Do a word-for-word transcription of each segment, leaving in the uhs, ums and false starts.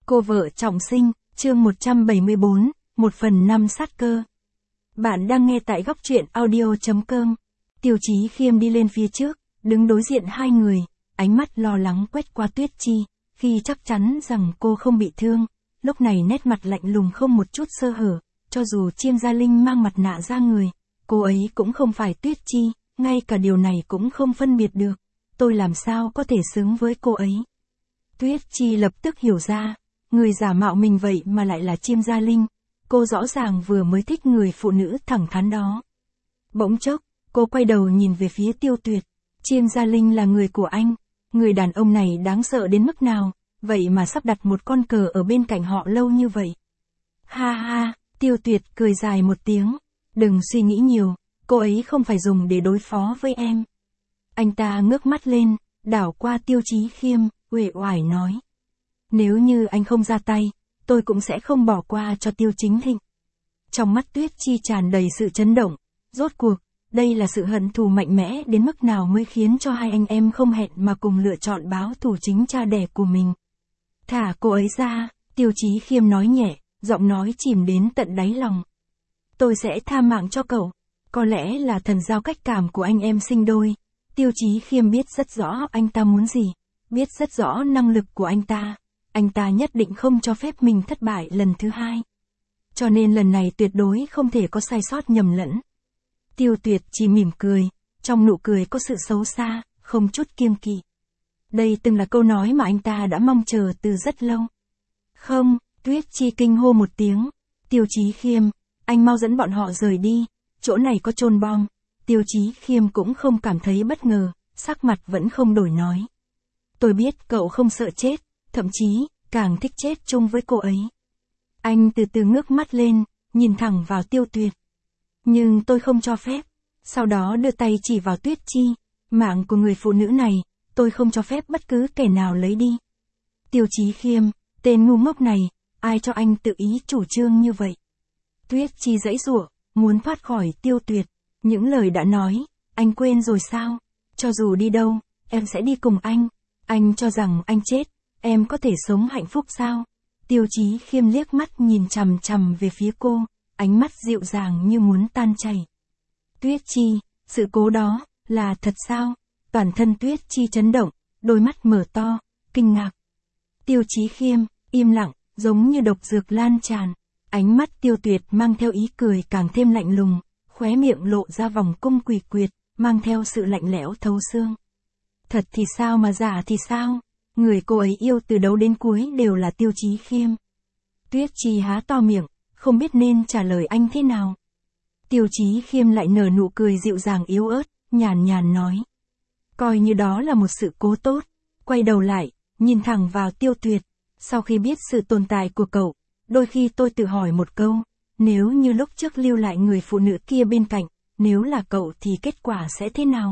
Cô vợ trọng sinh, chương một trăm bảy mươi bốn, một phần năm sát cơ. Bạn đang nghe tại góc truyện audio chấm com. Tiêu Chí Khiêm đi lên phía trước, đứng đối diện hai người, ánh mắt lo lắng quét qua Tuyết Chi, khi chắc chắn rằng cô không bị thương. Lúc này nét mặt lạnh lùng không một chút sơ hở, cho dù Chiêm Gia Linh mang mặt nạ ra người, cô ấy cũng không phải Tuyết Chi, ngay cả điều này cũng không phân biệt được. Tôi làm sao có thể xứng với cô ấy? Tuyết Chi lập tức hiểu ra, người giả mạo mình vậy mà lại là Chiêm Gia Linh, cô rõ ràng vừa mới thích người phụ nữ thẳng thắn đó. Bỗng chốc, cô quay đầu nhìn về phía Tiêu Tuyệt, Chiêm Gia Linh là người của anh, người đàn ông này đáng sợ đến mức nào, vậy mà sắp đặt một con cờ ở bên cạnh họ lâu như vậy. Ha ha, Tiêu Tuyệt cười dài một tiếng, đừng suy nghĩ nhiều, cô ấy không phải dùng để đối phó với em. Anh ta ngước mắt lên, đảo qua Tiêu Chí Khiêm, uể oải nói. Nếu như anh không ra tay, tôi cũng sẽ không bỏ qua cho Tiêu Chính Thịnh. Trong mắt Tuyết Chi tràn đầy sự chấn động, rốt cuộc, đây là sự hận thù mạnh mẽ đến mức nào mới khiến cho hai anh em không hẹn mà cùng lựa chọn báo thù chính cha đẻ của mình. Thả cô ấy ra, Tiêu Chí Khiêm nói nhẹ, giọng nói chìm đến tận đáy lòng. Tôi sẽ tha mạng cho cậu, có lẽ là thần giao cách cảm của anh em sinh đôi. Tiêu Chí Khiêm biết rất rõ anh ta muốn gì, biết rất rõ năng lực của anh ta, anh ta nhất định không cho phép mình thất bại lần thứ hai. Cho nên lần này tuyệt đối không thể có sai sót nhầm lẫn. Tiêu Tuyệt chỉ mỉm cười, trong nụ cười có sự xấu xa, không chút kiêng kỵ. Đây từng là câu nói mà anh ta đã mong chờ từ rất lâu. Không, Tuyết Chi kinh hô một tiếng, Tiêu Chí Khiêm, anh mau dẫn bọn họ rời đi, chỗ này có chôn bom. Tiêu Chí Khiêm cũng không cảm thấy bất ngờ, sắc mặt vẫn không đổi nói. Tôi biết cậu không sợ chết, thậm chí, càng thích chết chung với cô ấy. Anh từ từ ngước mắt lên, nhìn thẳng vào Tiêu Tuyệt. Nhưng tôi không cho phép. Sau đó đưa tay chỉ vào Tuyết Chi, mạng của người phụ nữ này, tôi không cho phép bất cứ kẻ nào lấy đi. Tiêu Chí Khiêm, tên ngu ngốc này, ai cho anh tự ý chủ trương như vậy? Tuyết Chi giãy giụa, muốn thoát khỏi Tiêu Tuyệt. Những lời đã nói, anh quên rồi sao? Cho dù đi đâu, em sẽ đi cùng anh. Anh cho rằng anh chết, em có thể sống hạnh phúc sao? Tiêu Chí Khiêm liếc mắt nhìn chằm chằm về phía cô, ánh mắt dịu dàng như muốn tan chảy. Tuyết Chi, sự cố đó, là thật sao? Toàn thân Tuyết Chi chấn động, đôi mắt mở to, kinh ngạc. Tiêu Chí Khiêm, im lặng, giống như độc dược lan tràn. Ánh mắt Tiêu Tuyệt mang theo ý cười càng thêm lạnh lùng, khóe miệng lộ ra vòng cung quỷ quyệt, mang theo sự lạnh lẽo thấu xương. Thật thì sao mà giả thì sao? Người cô ấy yêu từ đầu đến cuối đều là Tiêu Chí Khiêm. Tuyết Chi há to miệng, không biết nên trả lời anh thế nào. Tiêu Chí Khiêm lại nở nụ cười dịu dàng yếu ớt, nhàn nhàn nói. Coi như đó là một sự cố tốt. Quay đầu lại, nhìn thẳng vào Tiêu Tuyệt. Sau khi biết sự tồn tại của cậu, đôi khi tôi tự hỏi một câu. Nếu như lúc trước lưu lại người phụ nữ kia bên cạnh, nếu là cậu thì kết quả sẽ thế nào?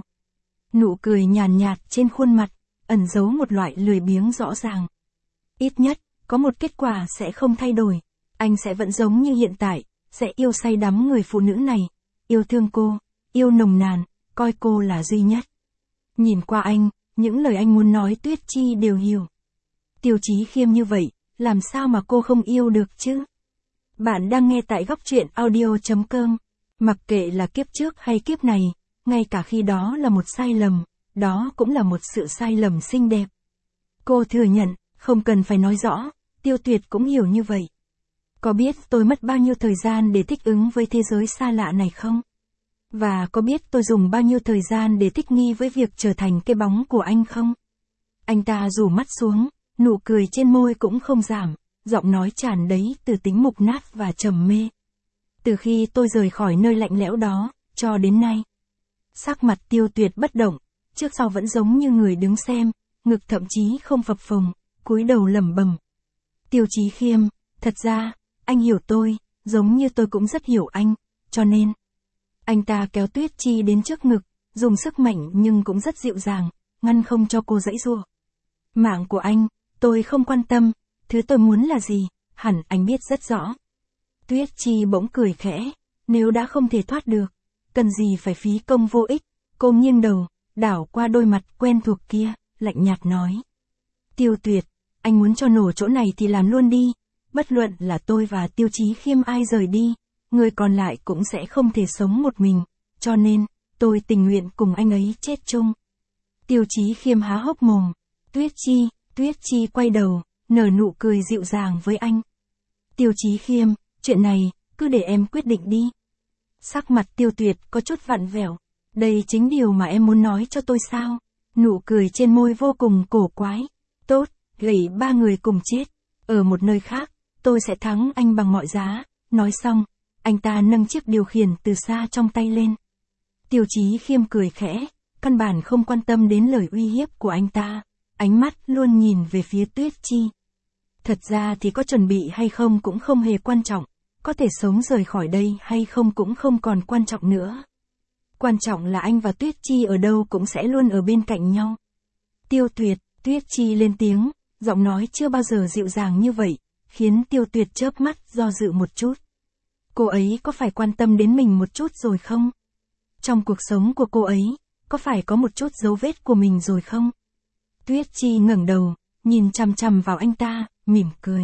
Nụ cười nhàn nhạt trên khuôn mặt, ẩn giấu một loại lười biếng rõ ràng. Ít nhất, có một kết quả sẽ không thay đổi. Anh sẽ vẫn giống như hiện tại, sẽ yêu say đắm người phụ nữ này, yêu thương cô, yêu nồng nàn, coi cô là duy nhất. Nhìn qua anh, những lời anh muốn nói Tuyết Chi đều hiểu. Tiêu Chí Khiêm như vậy, làm sao mà cô không yêu được chứ? Bạn đang nghe tại góc truyện audio chấm com. Mặc kệ là kiếp trước hay kiếp này, ngay cả khi đó là một sai lầm, đó cũng là một sự sai lầm xinh đẹp. Cô thừa nhận, không cần phải nói rõ, Tiêu Tuyệt cũng hiểu như vậy. Có biết tôi mất bao nhiêu thời gian để thích ứng với thế giới xa lạ này không? Và có biết tôi dùng bao nhiêu thời gian để thích nghi với việc trở thành cái bóng của anh không? Anh ta rủ mắt xuống, nụ cười trên môi cũng không giảm, giọng nói tràn đầy từ tính mục nát và trầm mê. Từ khi tôi rời khỏi nơi lạnh lẽo đó, cho đến nay. Sắc mặt Tiêu Tuyệt bất động, trước sau vẫn giống như người đứng xem, ngực thậm chí không phập phồng, cúi đầu lẩm bẩm. Tiêu Chí Khiêm, thật ra, anh hiểu tôi, giống như tôi cũng rất hiểu anh, cho nên. Anh ta kéo Tuyết Chi đến trước ngực, dùng sức mạnh nhưng cũng rất dịu dàng, ngăn không cho cô giãy giụa. Mạng của anh, tôi không quan tâm, thứ tôi muốn là gì, hẳn anh biết rất rõ. Tuyết Chi bỗng cười khẽ, nếu đã không thể thoát được, cần gì phải phí công vô ích. Cô nghiêng đầu, đảo qua đôi mặt quen thuộc kia, lạnh nhạt nói. Tiêu Tuyệt, anh muốn cho nổ chỗ này thì làm luôn đi. Bất luận là tôi và Tiêu Chí Khiêm ai rời đi, người còn lại cũng sẽ không thể sống một mình, cho nên, tôi tình nguyện cùng anh ấy chết chung. Tiêu Chí Khiêm há hốc mồm. Tuyết Chi, Tuyết Chi quay đầu, nở nụ cười dịu dàng với anh. Tiêu Chí Khiêm, chuyện này, cứ để em quyết định đi. Sắc mặt Tiêu Tuyệt có chút vặn vẹo. Đây chính điều mà em muốn nói cho tôi sao? Nụ cười trên môi vô cùng cổ quái. Tốt, gầy ba người cùng chết. Ở một nơi khác, tôi sẽ thắng anh bằng mọi giá. Nói xong, anh ta nâng chiếc điều khiển từ xa trong tay lên. Tiêu Chí Khiêm cười khẽ, căn bản không quan tâm đến lời uy hiếp của anh ta. Ánh mắt luôn nhìn về phía Tuyết Chi. Thật ra thì có chuẩn bị hay không cũng không hề quan trọng. Có thể sống rời khỏi đây hay không cũng không còn quan trọng nữa. Quan trọng là anh và Tuyết Chi ở đâu cũng sẽ luôn ở bên cạnh nhau. Tiêu Tuyệt, Tuyết Chi lên tiếng, giọng nói chưa bao giờ dịu dàng như vậy, khiến Tiêu Tuyệt chớp mắt do dự một chút. Cô ấy có phải quan tâm đến mình một chút rồi không? Trong cuộc sống của cô ấy, có phải có một chút dấu vết của mình rồi không? Tuyết Chi ngẩng đầu, nhìn chằm chằm vào anh ta, mỉm cười.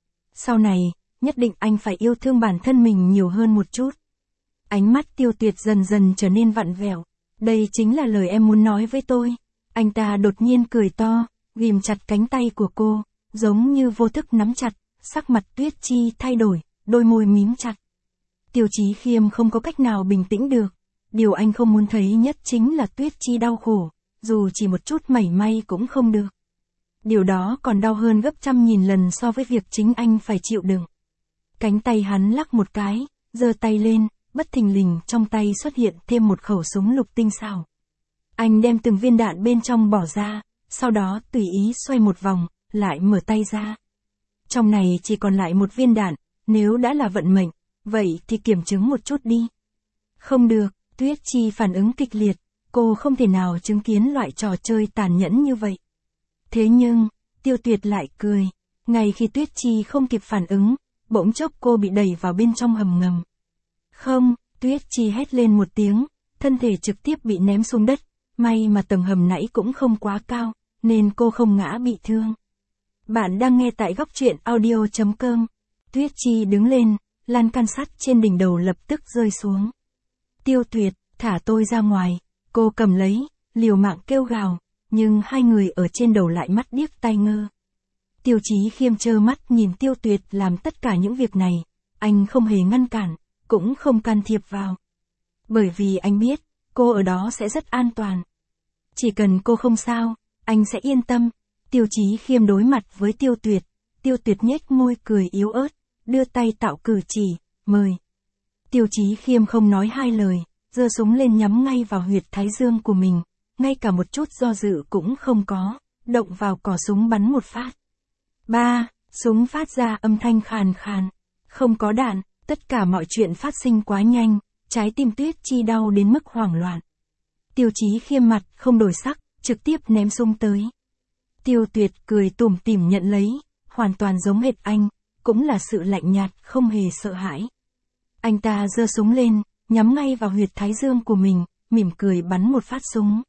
Sau này, nhất định anh phải yêu thương bản thân mình nhiều hơn một chút. Ánh mắt Tiêu Tuyệt dần dần trở nên vặn vẹo. Đây chính là lời em muốn nói với tôi. Anh ta đột nhiên cười to, ghim chặt cánh tay của cô, giống như vô thức nắm chặt, sắc mặt Tuyết Chi thay đổi, đôi môi mím chặt. Tiêu Chí Khiêm không có cách nào bình tĩnh được. Điều anh không muốn thấy nhất chính là Tuyết Chi đau khổ, dù chỉ một chút mảy may cũng không được. Điều đó còn đau hơn gấp trăm nghìn lần so với việc chính anh phải chịu đựng. Cánh tay hắn lắc một cái, giơ tay lên, bất thình lình trong tay xuất hiện thêm một khẩu súng lục tinh xảo. Anh đem từng viên đạn bên trong bỏ ra, sau đó tùy ý xoay một vòng, lại mở tay ra. Trong này chỉ còn lại một viên đạn, nếu đã là vận mệnh, vậy thì kiểm chứng một chút đi. Không được, Tuyết Chi phản ứng kịch liệt, cô không thể nào chứng kiến loại trò chơi tàn nhẫn như vậy. Thế nhưng, Tiêu Tuyệt lại cười, ngay khi Tuyết Chi không kịp phản ứng, bỗng chốc cô bị đẩy vào bên trong hầm ngầm. Không, Tuyết Chi hét lên một tiếng, thân thể trực tiếp bị ném xuống đất, may mà tầng hầm nãy cũng không quá cao, nên cô không ngã bị thương. Bạn đang nghe tại góc truyện audio chấm com. Tuyết Chi đứng lên, lan can sắt trên đỉnh đầu lập tức rơi xuống. Tiêu Tuyệt, thả tôi ra ngoài, cô cầm lấy, liều mạng kêu gào, nhưng hai người ở trên đầu lại mắt điếc tai ngơ. Tiêu Chí Khiêm trơ mắt nhìn Tiêu Tuyệt làm tất cả những việc này, anh không hề ngăn cản, cũng không can thiệp vào. Bởi vì anh biết, cô ở đó sẽ rất an toàn. Chỉ cần cô không sao, anh sẽ yên tâm. Tiêu Chí Khiêm đối mặt với Tiêu Tuyệt, Tiêu Tuyệt nhếch môi cười yếu ớt, đưa tay tạo cử chỉ, mời. Tiêu Chí Khiêm không nói hai lời, giơ súng lên nhắm ngay vào huyệt thái dương của mình, ngay cả một chút do dự cũng không có, động vào cò súng bắn một phát. Ba, súng phát ra âm thanh khàn khàn, không có đạn, tất cả mọi chuyện phát sinh quá nhanh, trái tim Tuyết Chi đau đến mức hoảng loạn. Tiêu Chí Khiêm mặt không đổi sắc, trực tiếp ném súng tới. Tiêu Tuyệt cười tủm tỉm nhận lấy, hoàn toàn giống hệt anh, cũng là sự lạnh nhạt không hề sợ hãi. Anh ta giơ súng lên, nhắm ngay vào huyệt thái dương của mình, mỉm cười bắn một phát súng.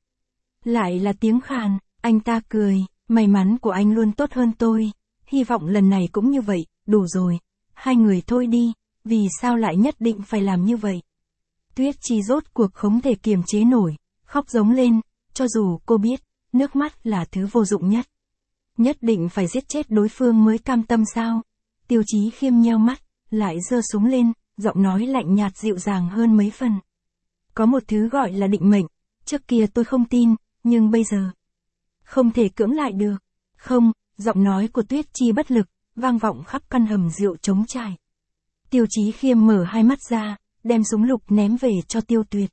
Lại là tiếng khàn, anh ta cười, may mắn của anh luôn tốt hơn tôi, hy vọng lần này cũng như vậy, đủ rồi, hai người thôi đi, vì sao lại nhất định phải làm như vậy. Tuyết Chi rốt cuộc không thể kiềm chế nổi, khóc giống lên, cho dù cô biết, nước mắt là thứ vô dụng nhất. Nhất định phải giết chết đối phương mới cam tâm sao? Tiêu Chí Khiêm nheo mắt, lại giơ súng lên, giọng nói lạnh nhạt dịu dàng hơn mấy phần. Có một thứ gọi là định mệnh, trước kia tôi không tin, nhưng bây giờ không thể cưỡng lại được. Không, giọng nói của Tuyết Chi bất lực, vang vọng khắp căn hầm rượu trống trải. Tiêu Chí Khiêm mở hai mắt ra, đem súng lục ném về cho Tiêu Tuyệt.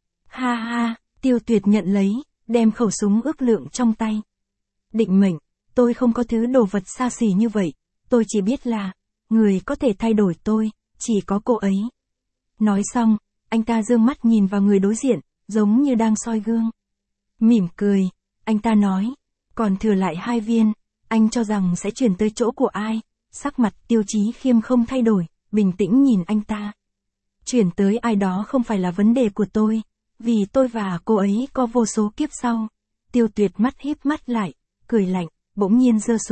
Ha ha, Tiêu Tuyệt nhận lấy, đem khẩu súng ước lượng trong tay. Định mệnh, tôi không có thứ đồ vật xa xỉ như vậy, tôi chỉ biết là, người có thể thay đổi tôi, chỉ có cô ấy. Nói xong, anh ta dương mắt nhìn vào người đối diện, giống như đang soi gương. Mỉm cười, anh ta nói, còn thừa lại hai viên, anh cho rằng sẽ chuyển tới chỗ của ai? Sắc mặt Tiêu Chí Khiêm không thay đổi, bình tĩnh nhìn anh ta. Chuyển tới ai đó không phải là vấn đề của tôi, vì tôi và cô ấy có vô số kiếp sau. Tiêu Tuyệt mắt híp mắt lại, cười lạnh, bỗng nhiên giơ súng,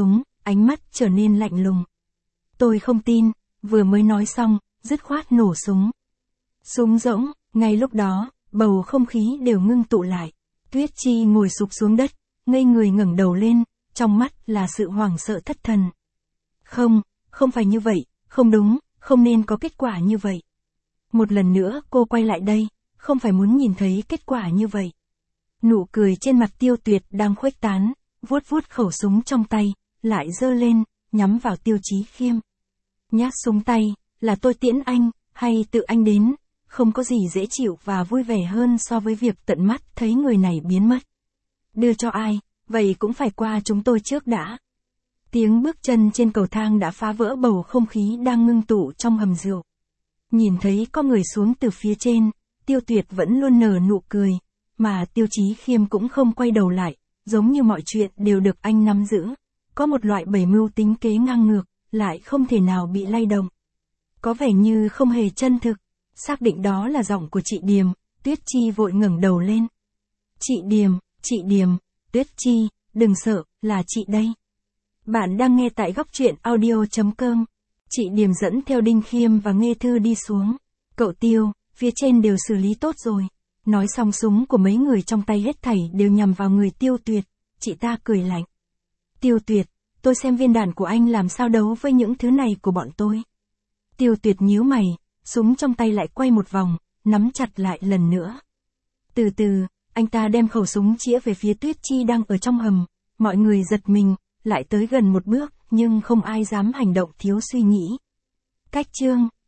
ánh mắt trở nên lạnh lùng. Tôi không tin, vừa mới nói xong, dứt khoát nổ súng. Súng rỗng, ngay lúc đó, bầu không khí đều ngưng tụ lại. Tuyết Chi ngồi sụp xuống đất, ngây người ngẩng đầu lên, trong mắt là sự hoảng sợ thất thần. Không, không phải như vậy, không đúng, không nên có kết quả như vậy. Một lần nữa cô quay lại đây, không phải muốn nhìn thấy kết quả như vậy. Nụ cười trên mặt Tiêu Tuyệt đang khuếch tán, vuốt vuốt khẩu súng trong tay, lại giơ lên, nhắm vào Tiêu Chí Khiêm. Nhát súng tay, là tôi tiễn anh, hay tự anh đến, không có gì dễ chịu và vui vẻ hơn so với việc tận mắt thấy người này biến mất. Đưa cho ai, vậy cũng phải qua chúng tôi trước đã. Tiếng bước chân trên cầu thang đã phá vỡ bầu không khí đang ngưng tụ trong hầm rượu. Nhìn thấy có người xuống từ phía trên, Tiêu Tuyệt vẫn luôn nở nụ cười, mà Tiêu Chí Khiêm cũng không quay đầu lại, giống như mọi chuyện đều được anh nắm giữ. Có một loại bày mưu tính kế ngang ngược, lại không thể nào bị lay động. Có vẻ như không hề chân thực. Xác định đó là giọng của chị Điềm, Tuyết Chi vội ngẩng đầu lên. Chị Điềm, chị Điềm, Tuyết Chi, đừng sợ, là chị đây. Bạn đang nghe tại góc truyện audio chấm com. Chị Điềm dẫn theo Đinh Khiêm và Nghê Thư đi xuống. Cậu Tiêu, phía trên đều xử lý tốt rồi. Nói xong súng của mấy người trong tay hết thảy đều nhằm vào người Tiêu Tuyệt, chị ta cười lạnh. Tiêu Tuyệt, tôi xem viên đạn của anh làm sao đấu với những thứ này của bọn tôi. Tiêu Tuyệt nhíu mày, súng trong tay lại quay một vòng, nắm chặt lại lần nữa. Từ từ, anh ta đem khẩu súng chĩa về phía Tuyết Chi đang ở trong hầm, mọi người giật mình, lại tới gần một bước, nhưng không ai dám hành động thiếu suy nghĩ. Cách chương